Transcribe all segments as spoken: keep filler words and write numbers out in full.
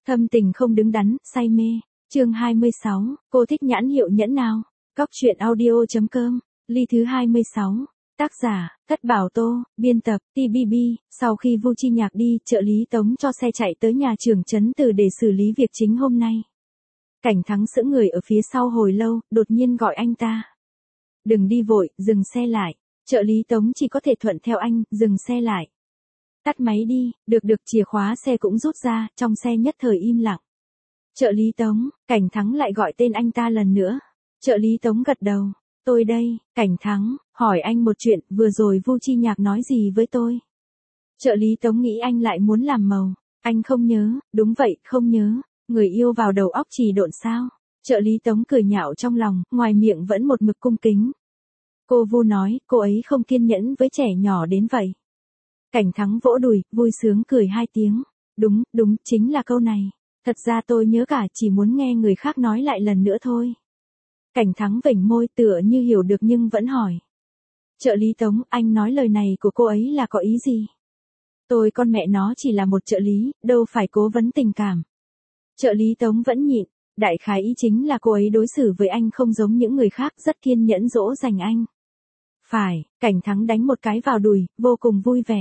Thâm tình không đứng đắn, say mê. Chương hai mươi sáu, cô thích nhãn hiệu nhẫn nào? Cóc truyện audio chấm com, ly thứ hai mươi sáu. Tác giả, Thất Bảo Tô, biên tập, tê bê bê. Sau khi Vu Chi Nhạc đi, trợ lý Tống cho xe chạy tới nhà trưởng trấn Từ để xử lý việc chính hôm nay. Cảnh Thắng sững người ở phía sau hồi lâu, đột nhiên gọi anh ta. Đừng đi vội, dừng xe lại. Trợ lý Tống chỉ có thể thuận theo anh, dừng xe lại. Tắt máy đi, được được chìa khóa xe cũng rút ra, trong xe nhất thời im lặng. Trợ lý Tống, Cảnh Thắng lại gọi tên anh ta lần nữa. Trợ lý Tống gật đầu. Tôi đây, Cảnh Thắng, hỏi anh một chuyện, vừa rồi Vu Chi Nhạc nói gì với tôi? Trợ lý Tống nghĩ anh lại muốn làm màu. Anh không nhớ, đúng vậy, không nhớ. Người yêu vào đầu óc chỉ độn sao? Trợ lý Tống cười nhạo trong lòng, ngoài miệng vẫn một mực cung kính. Cô Vu nói, cô ấy không kiên nhẫn với trẻ nhỏ đến vậy. Cảnh Thắng vỗ đùi, vui sướng cười hai tiếng. Đúng, đúng, chính là câu này. Thật ra tôi nhớ cả, chỉ muốn nghe người khác nói lại lần nữa thôi. Cảnh Thắng vểnh môi tựa như hiểu được nhưng vẫn hỏi. Trợ lý Tống, anh nói lời này của cô ấy là có ý gì? Tôi con mẹ nó chỉ là một trợ lý, đâu phải cố vấn tình cảm. Trợ lý Tống vẫn nhịn, đại khái ý chính là cô ấy đối xử với anh không giống những người khác, rất kiên nhẫn dỗ dành anh. Phải, Cảnh Thắng đánh một cái vào đùi, vô cùng vui vẻ.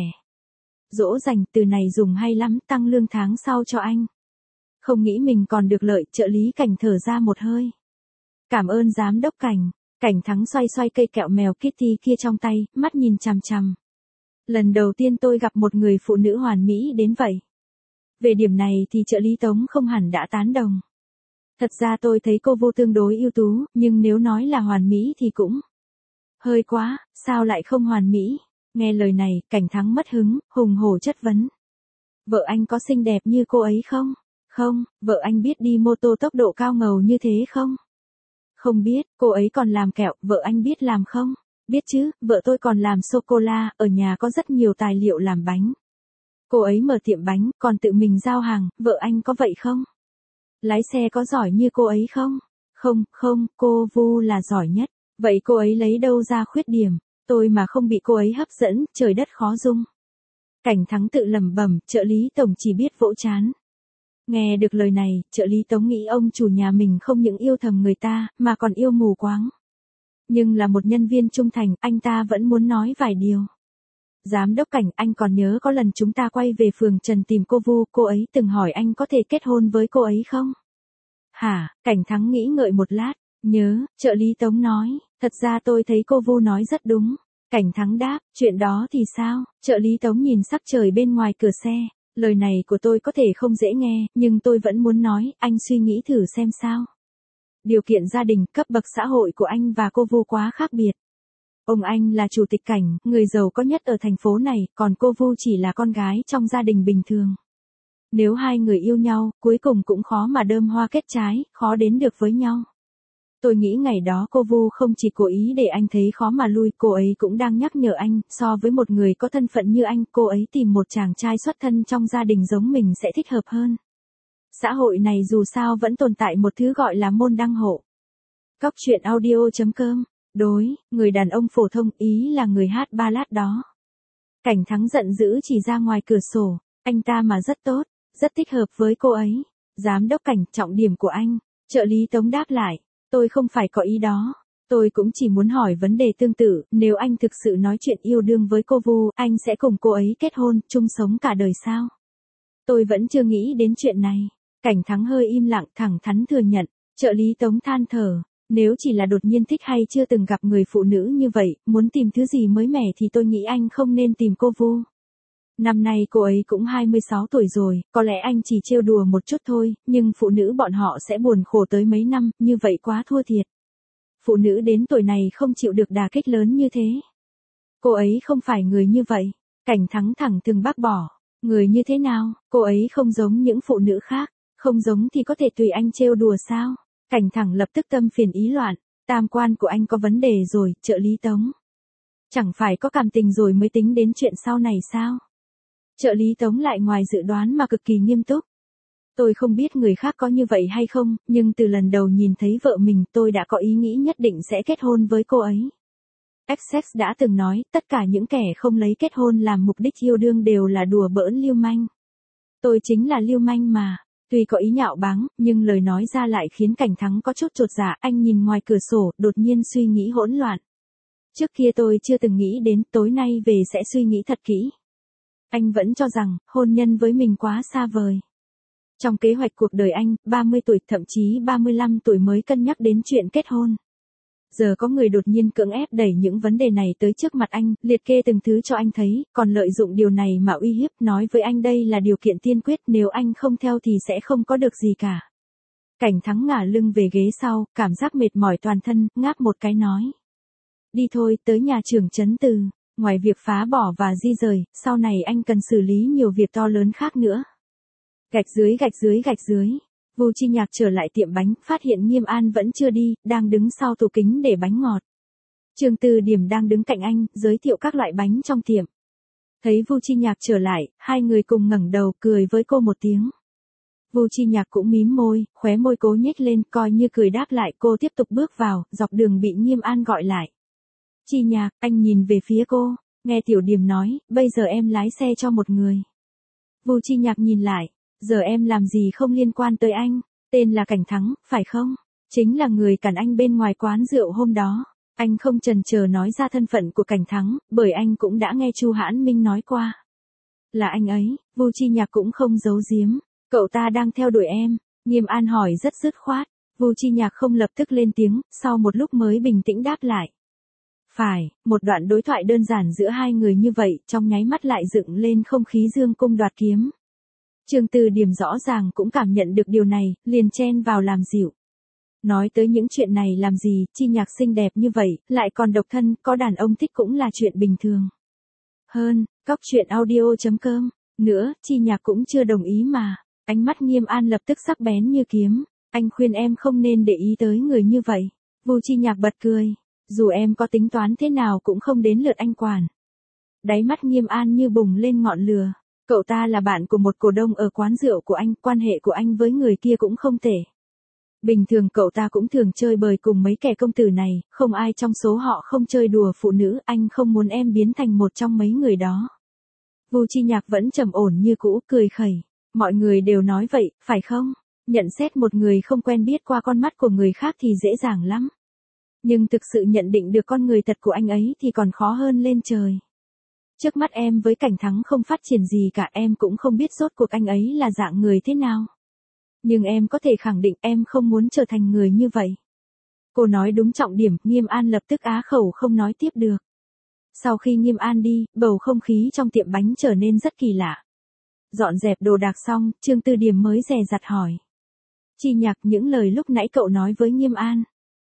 Dỗ dành, từ này dùng hay lắm, tăng lương tháng sau cho anh. Không nghĩ mình còn được lợi, trợ lý Cảnh thở ra một hơi. Cảm ơn giám đốc Cảnh. Cảnh Thắng xoay xoay cây kẹo mèo Kitty kia trong tay, mắt nhìn chằm chằm. Lần đầu tiên tôi gặp một người phụ nữ hoàn mỹ đến vậy. Về điểm này thì trợ lý Tống không hẳn đã tán đồng. Thật ra tôi thấy cô Vu tương đối ưu tú, nhưng nếu nói là hoàn mỹ thì cũng hơi quá, sao lại không hoàn mỹ? Nghe lời này, Cảnh Thắng mất hứng, hùng hổ chất vấn. Vợ anh có xinh đẹp như cô ấy không? Không, vợ anh biết đi mô tô tốc độ cao ngầu như thế không? Không biết, cô ấy còn làm kẹo, vợ anh biết làm không? Biết chứ, vợ tôi còn làm sô-cô-la, ở nhà có rất nhiều tài liệu làm bánh. Cô ấy mở tiệm bánh, còn tự mình giao hàng, vợ anh có vậy không? Lái xe có giỏi như cô ấy không? Không, không, cô Vu là giỏi nhất. Vậy cô ấy lấy đâu ra khuyết điểm? Tôi mà không bị cô ấy hấp dẫn, trời đất khó dung. Cảnh Thắng tự lẩm bẩm, trợ lý Tổng chỉ biết vỗ chán. Nghe được lời này, trợ lý Tống nghĩ ông chủ nhà mình không những yêu thầm người ta, mà còn yêu mù quáng. Nhưng là một nhân viên trung thành, anh ta vẫn muốn nói vài điều. Giám đốc Cảnh, anh còn nhớ có lần chúng ta quay về phường Trần tìm cô Vu, cô ấy từng hỏi anh có thể kết hôn với cô ấy không? Hả? Cảnh Thắng nghĩ ngợi một lát, nhớ, trợ lý Tống nói, thật ra tôi thấy cô Vu nói rất đúng. Cảnh Thắng đáp, chuyện đó thì sao? Trợ lý Tống nhìn sắc trời bên ngoài cửa xe. Lời này của tôi có thể không dễ nghe, nhưng tôi vẫn muốn nói, anh suy nghĩ thử xem sao. Điều kiện gia đình, cấp bậc xã hội của anh và cô Vu quá khác biệt. Ông anh là chủ tịch Cảnh, người giàu có nhất ở thành phố này, còn cô Vu chỉ là con gái trong gia đình bình thường. Nếu hai người yêu nhau, cuối cùng cũng khó mà đơm hoa kết trái, khó đến được với nhau. Tôi nghĩ ngày đó cô Vu không chỉ cố ý để anh thấy khó mà lui, cô ấy cũng đang nhắc nhở anh, so với một người có thân phận như anh, cô ấy tìm một chàng trai xuất thân trong gia đình giống mình sẽ thích hợp hơn. Xã hội này dù sao vẫn tồn tại một thứ gọi là môn đăng hộ. Cóc truyện audio chấm com, đối, người đàn ông phổ thông, ý là người hát ballad đó. Cảnh Thắng giận dữ chỉ ra ngoài cửa sổ, anh ta mà rất tốt, rất thích hợp với cô ấy. Giám đốc Cảnh, trọng điểm của anh. Trợ lý Tống đáp lại. Tôi không phải có ý đó. Tôi cũng chỉ muốn hỏi vấn đề tương tự, nếu anh thực sự nói chuyện yêu đương với cô Vu, anh sẽ cùng cô ấy kết hôn, chung sống cả đời sao? Tôi vẫn chưa nghĩ đến chuyện này. Cảnh Thắng hơi im lặng, thẳng thắn thừa nhận. Trợ lý Tống than thở. Nếu chỉ là đột nhiên thích hay chưa từng gặp người phụ nữ như vậy, muốn tìm thứ gì mới mẻ thì tôi nghĩ anh không nên tìm cô Vu. Năm nay cô ấy cũng hai mươi sáu tuổi rồi, có lẽ anh chỉ trêu đùa một chút thôi, nhưng phụ nữ bọn họ sẽ buồn khổ tới mấy năm, như vậy quá thua thiệt. Phụ nữ đến tuổi này không chịu được đả kích lớn như thế. Cô ấy không phải người như vậy. Cảnh Thắng thẳng thừng bác bỏ. Người như thế nào? Cô ấy không giống những phụ nữ khác. Không giống thì có thể tùy anh trêu đùa sao? Cảnh Thắng lập tức tâm phiền ý loạn. Tam quan của anh có vấn đề rồi, trợ lý Tống. Chẳng phải có cảm tình rồi mới tính đến chuyện sau này sao? Trợ lý Tống lại ngoài dự đoán mà cực kỳ nghiêm túc. Tôi không biết người khác có như vậy hay không, nhưng từ lần đầu nhìn thấy vợ mình tôi đã có ý nghĩ nhất định sẽ kết hôn với cô ấy. Essex đã từng nói, tất cả những kẻ không lấy kết hôn làm mục đích yêu đương đều là đùa bỡn lưu manh. Tôi chính là lưu manh mà. Tuy có ý nhạo báng, nhưng lời nói ra lại khiến Cảnh Thắng có chút chột dạ, anh nhìn ngoài cửa sổ, đột nhiên suy nghĩ hỗn loạn. Trước kia tôi chưa từng nghĩ đến, tối nay về sẽ suy nghĩ thật kỹ. Anh vẫn cho rằng, hôn nhân với mình quá xa vời. Trong kế hoạch cuộc đời anh, ba mươi tuổi, thậm chí ba mươi lăm tuổi mới cân nhắc đến chuyện kết hôn. Giờ có người đột nhiên cưỡng ép đẩy những vấn đề này tới trước mặt anh, liệt kê từng thứ cho anh thấy, còn lợi dụng điều này mà uy hiếp, nói với anh đây là điều kiện tiên quyết, nếu anh không theo thì sẽ không có được gì cả. Cảnh Thắng ngả lưng về ghế sau, cảm giác mệt mỏi toàn thân, ngáp một cái nói. Đi thôi, tới nhà trưởng trấn Từ, ngoài việc phá bỏ và di rời, sau này anh cần xử lý nhiều việc to lớn khác nữa. Gạch dưới gạch dưới gạch dưới. Vu Chi Nhạc trở lại tiệm bánh, phát hiện Nghiêm An vẫn chưa đi, đang đứng sau tủ kính để bánh ngọt. Trương Từ Điểm đang đứng cạnh anh, giới thiệu các loại bánh trong tiệm. Thấy Vu Chi Nhạc trở lại, hai người cùng ngẩng đầu cười với cô một tiếng. Vu Chi Nhạc cũng mím môi, khóe môi cố nhếch lên, coi như cười đáp lại, cô tiếp tục bước vào, dọc đường bị Nghiêm An gọi lại. Chi Nhạc, anh nhìn về phía cô, nghe Tiểu Điểm nói, bây giờ em lái xe cho một người. Vu Chi Nhạc nhìn lại. Giờ em làm gì không liên quan tới anh, tên là Cảnh Thắng, phải không? Chính là người cản anh bên ngoài quán rượu hôm đó. Anh không chần chờ nói ra thân phận của Cảnh Thắng, bởi anh cũng đã nghe Chu Hãn Minh nói qua. Là anh ấy, Vu Chi Nhạc cũng không giấu giếm. Cậu ta đang theo đuổi em, Nghiêm An hỏi rất dứt khoát. Vu Chi Nhạc không lập tức lên tiếng, sau một lúc mới bình tĩnh đáp lại. Phải, một đoạn đối thoại đơn giản giữa hai người như vậy, trong nháy mắt lại dựng lên không khí dương cung đoạt kiếm. Trương Từ Điểm rõ ràng cũng cảm nhận được điều này, liền chen vào làm dịu. Nói tới những chuyện này làm gì, Chi Nhạc xinh đẹp như vậy, lại còn độc thân, có đàn ông thích cũng là chuyện bình thường. Hơn, cóc truyện audio chấm com. Nữa, Chi Nhạc cũng chưa đồng ý mà. Ánh mắt Nghiêm An lập tức sắc bén như kiếm. Anh khuyên em không nên để ý tới người như vậy. Vu Chi Nhạc bật cười. Dù em có tính toán thế nào cũng không đến lượt anh quản. Đáy mắt Nghiêm An như bùng lên ngọn lửa. Cậu ta là bạn của một cổ đông ở quán rượu của anh, quan hệ của anh với người kia cũng không tệ. Bình thường cậu ta cũng thường chơi bời cùng mấy kẻ công tử này, không ai trong số họ không chơi đùa phụ nữ, anh không muốn em biến thành một trong mấy người đó. Vu Chi Nhạc vẫn trầm ổn như cũ, cười khẩy. Mọi người đều nói vậy, phải không? Nhận xét một người không quen biết qua con mắt của người khác thì dễ dàng lắm. Nhưng thực sự nhận định được con người thật của anh ấy thì còn khó hơn lên trời. Trước mắt em với Cảnh Thắng không phát triển gì cả, em cũng không biết rốt cuộc anh ấy là dạng người thế nào. Nhưng em có thể khẳng định em không muốn trở thành người như vậy. Cô nói đúng trọng điểm, Nghiêm An lập tức á khẩu không nói tiếp được. Sau khi Nghiêm An đi, bầu không khí trong tiệm bánh trở nên rất kỳ lạ. Dọn dẹp đồ đạc xong, Trương Từ Điểm mới dè dặt hỏi. Chi Nhạc, những lời lúc nãy cậu nói với Nghiêm An.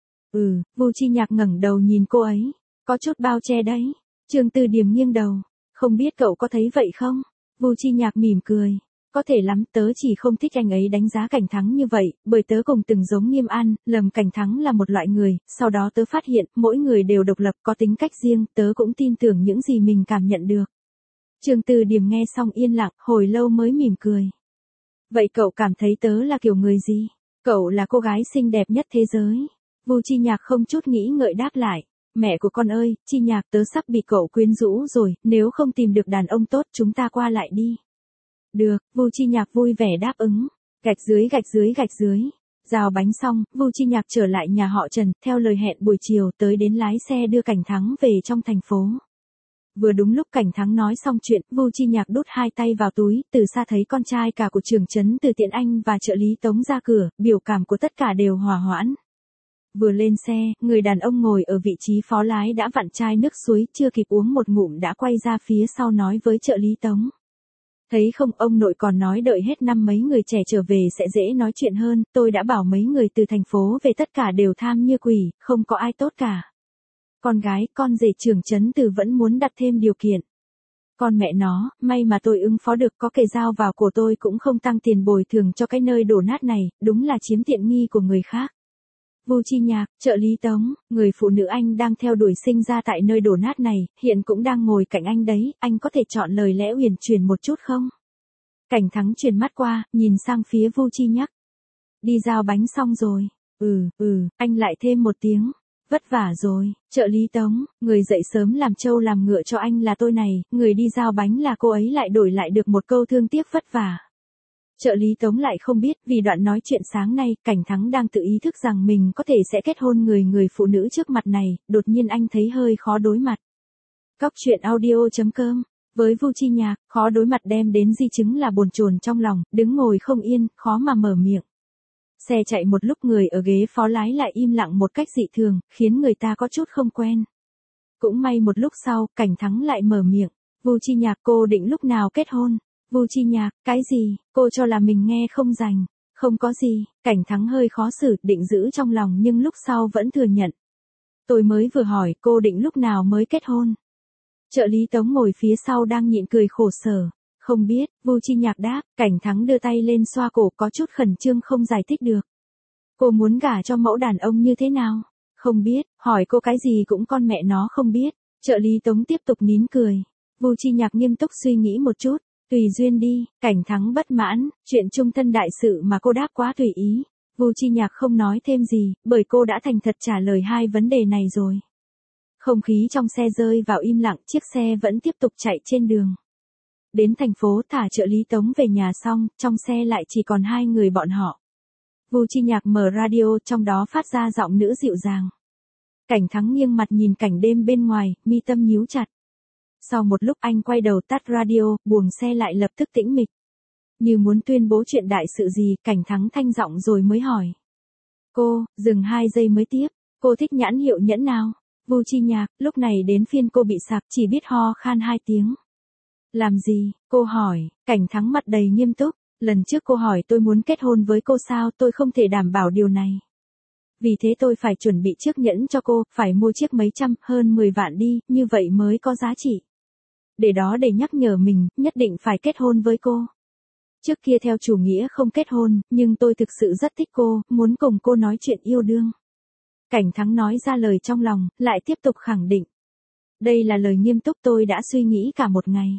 Ừ, Vu Chi Nhạc ngẩng đầu nhìn cô ấy. Có chút bao che đấy. Trương Từ Điểm nghiêng đầu. Không biết cậu có thấy vậy không? Vu Chi Nhạc mỉm cười. Có thể lắm, tớ chỉ không thích anh ấy đánh giá Cảnh Thắng như vậy, bởi tớ cùng từng giống Nghiêm An, lầm Cảnh Thắng là một loại người, sau đó tớ phát hiện, mỗi người đều độc lập, có tính cách riêng, tớ cũng tin tưởng những gì mình cảm nhận được. Trương Từ Điểm nghe xong yên lặng, hồi lâu mới mỉm cười. Vậy cậu cảm thấy tớ là kiểu người gì? Cậu là cô gái xinh đẹp nhất thế giới. Vu Chi Nhạc không chút nghĩ ngợi đáp lại. Mẹ của con ơi, Chi Nhạc, tớ sắp bị cậu quyến rũ rồi, nếu không tìm được đàn ông tốt chúng ta qua lại đi. Được, Vu Chi Nhạc vui vẻ đáp ứng. Gạch dưới gạch dưới gạch dưới. Rào bánh xong, Vu Chi Nhạc trở lại nhà họ Trần, theo lời hẹn buổi chiều tới đến lái xe đưa Cảnh Thắng về trong thành phố. Vừa đúng lúc Cảnh Thắng nói xong chuyện, Vu Chi Nhạc đút hai tay vào túi, từ xa thấy con trai cả của trưởng trấn Từ Tiện Anh và trợ lý Tống ra cửa, biểu cảm của tất cả đều hòa hoãn. Vừa lên xe, người đàn ông ngồi ở vị trí phó lái đã vặn chai nước suối, chưa kịp uống một ngụm đã quay ra phía sau nói với trợ lý Tống. Thấy không, ông nội còn nói đợi hết năm mấy người trẻ trở về sẽ dễ nói chuyện hơn, tôi đã bảo mấy người từ thành phố về tất cả đều tham như quỷ, không có ai tốt cả. Con gái, con rể trưởng trấn Từ vẫn muốn đặt thêm điều kiện. Con mẹ nó, may mà tôi ứng phó được, có kề dao vào cổ tôi cũng không tăng tiền bồi thường cho cái nơi đổ nát này, đúng là chiếm tiện nghi của người khác. Vu Chi Nhạc, trợ lý Tống, người phụ nữ anh đang theo đuổi sinh ra tại nơi đổ nát này, hiện cũng đang ngồi cạnh anh đấy, anh có thể chọn lời lẽ uyển chuyển một chút không? Cảnh Thắng chuyển mắt qua, nhìn sang phía Vu Chi Nhạc. Đi giao bánh xong rồi. Ừ, ừ, anh lại thêm một tiếng. Vất vả rồi, trợ lý Tống, người dậy sớm làm trâu làm ngựa cho anh là tôi này, người đi giao bánh là cô ấy lại đổi lại được một câu thương tiếc vất vả. Trợ lý Tống lại không biết, vì đoạn nói chuyện sáng nay, Cảnh Thắng đang tự ý thức rằng mình có thể sẽ kết hôn người người phụ nữ trước mặt này, đột nhiên anh thấy hơi khó đối mặt. Cóc truyện audio chấm com. Với Vu Chi Nhạc, khó đối mặt đem đến di chứng là bồn chồn trong lòng, đứng ngồi không yên, khó mà mở miệng. Xe chạy một lúc người ở ghế phó lái lại im lặng một cách dị thường, khiến người ta có chút không quen. Cũng may một lúc sau, Cảnh Thắng lại mở miệng. Vu Chi Nhạc, cô định lúc nào kết hôn? Vu Chi Nhạc, cái gì? Cô cho là mình nghe không rành. Không có gì, Cảnh Thắng hơi khó xử, định giữ trong lòng nhưng lúc sau vẫn thừa nhận. Tôi mới vừa hỏi cô định lúc nào mới kết hôn. Trợ lý Tống ngồi phía sau đang nhịn cười khổ sở. Không biết, Vu Chi Nhạc đáp. Cảnh Thắng đưa tay lên xoa cổ, có chút khẩn trương không giải thích được. Cô muốn gả cho mẫu đàn ông như thế nào? Không biết, hỏi cô cái gì cũng con mẹ nó không biết. Trợ lý Tống tiếp tục nín cười. Vu Chi Nhạc nghiêm túc suy nghĩ một chút. Tùy duyên đi. Cảnh Thắng bất mãn, chuyện chung thân đại sự mà cô đáp quá tùy ý. Vu Chi Nhạc không nói thêm gì, bởi cô đã thành thật trả lời hai vấn đề này rồi. Không khí trong xe rơi vào im lặng, chiếc xe vẫn tiếp tục chạy trên đường. Đến thành phố thả trợ lý Tống về nhà xong, trong xe lại chỉ còn hai người bọn họ. Vu Chi Nhạc mở radio, trong đó phát ra giọng nữ dịu dàng. Cảnh Thắng nghiêng mặt nhìn cảnh đêm bên ngoài, mi tâm nhíu chặt. Sau một lúc anh quay đầu tắt radio, buồng xe lại lập tức tĩnh mịch. Như muốn tuyên bố chuyện đại sự gì, Cảnh Thắng thanh giọng rồi mới hỏi. Cô, dừng hai giây mới tiếp, cô thích nhãn hiệu nhẫn nào? Vu Chi Nhạc, lúc này đến phiên cô bị sặc, chỉ biết ho khan hai tiếng. Làm gì? Cô hỏi. Cảnh Thắng mặt đầy nghiêm túc. Lần trước cô hỏi tôi muốn kết hôn với cô sao, tôi không thể đảm bảo điều này. Vì thế tôi phải chuẩn bị chiếc nhẫn cho cô, phải mua chiếc mấy trăm, hơn mười vạn đi, như vậy mới có giá trị. Để đó để nhắc nhở mình, nhất định phải kết hôn với cô. Trước kia theo chủ nghĩa không kết hôn, nhưng tôi thực sự rất thích cô, muốn cùng cô nói chuyện yêu đương. Cảnh Thắng nói ra lời trong lòng, lại tiếp tục khẳng định. Đây là lời nghiêm túc tôi đã suy nghĩ cả một ngày.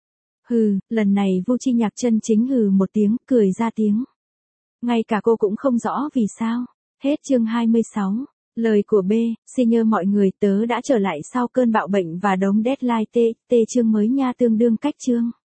Hừ, lần này Vu Chi Nhạc chân chính hừ một tiếng, cười ra tiếng. Ngay cả cô cũng không rõ vì sao. Hết chương hai mươi sáu. Lời của B, xin nhớ mọi người, tớ đã trở lại sau cơn bạo bệnh và đống deadline T, T chương mới nha, tương đương cách chương.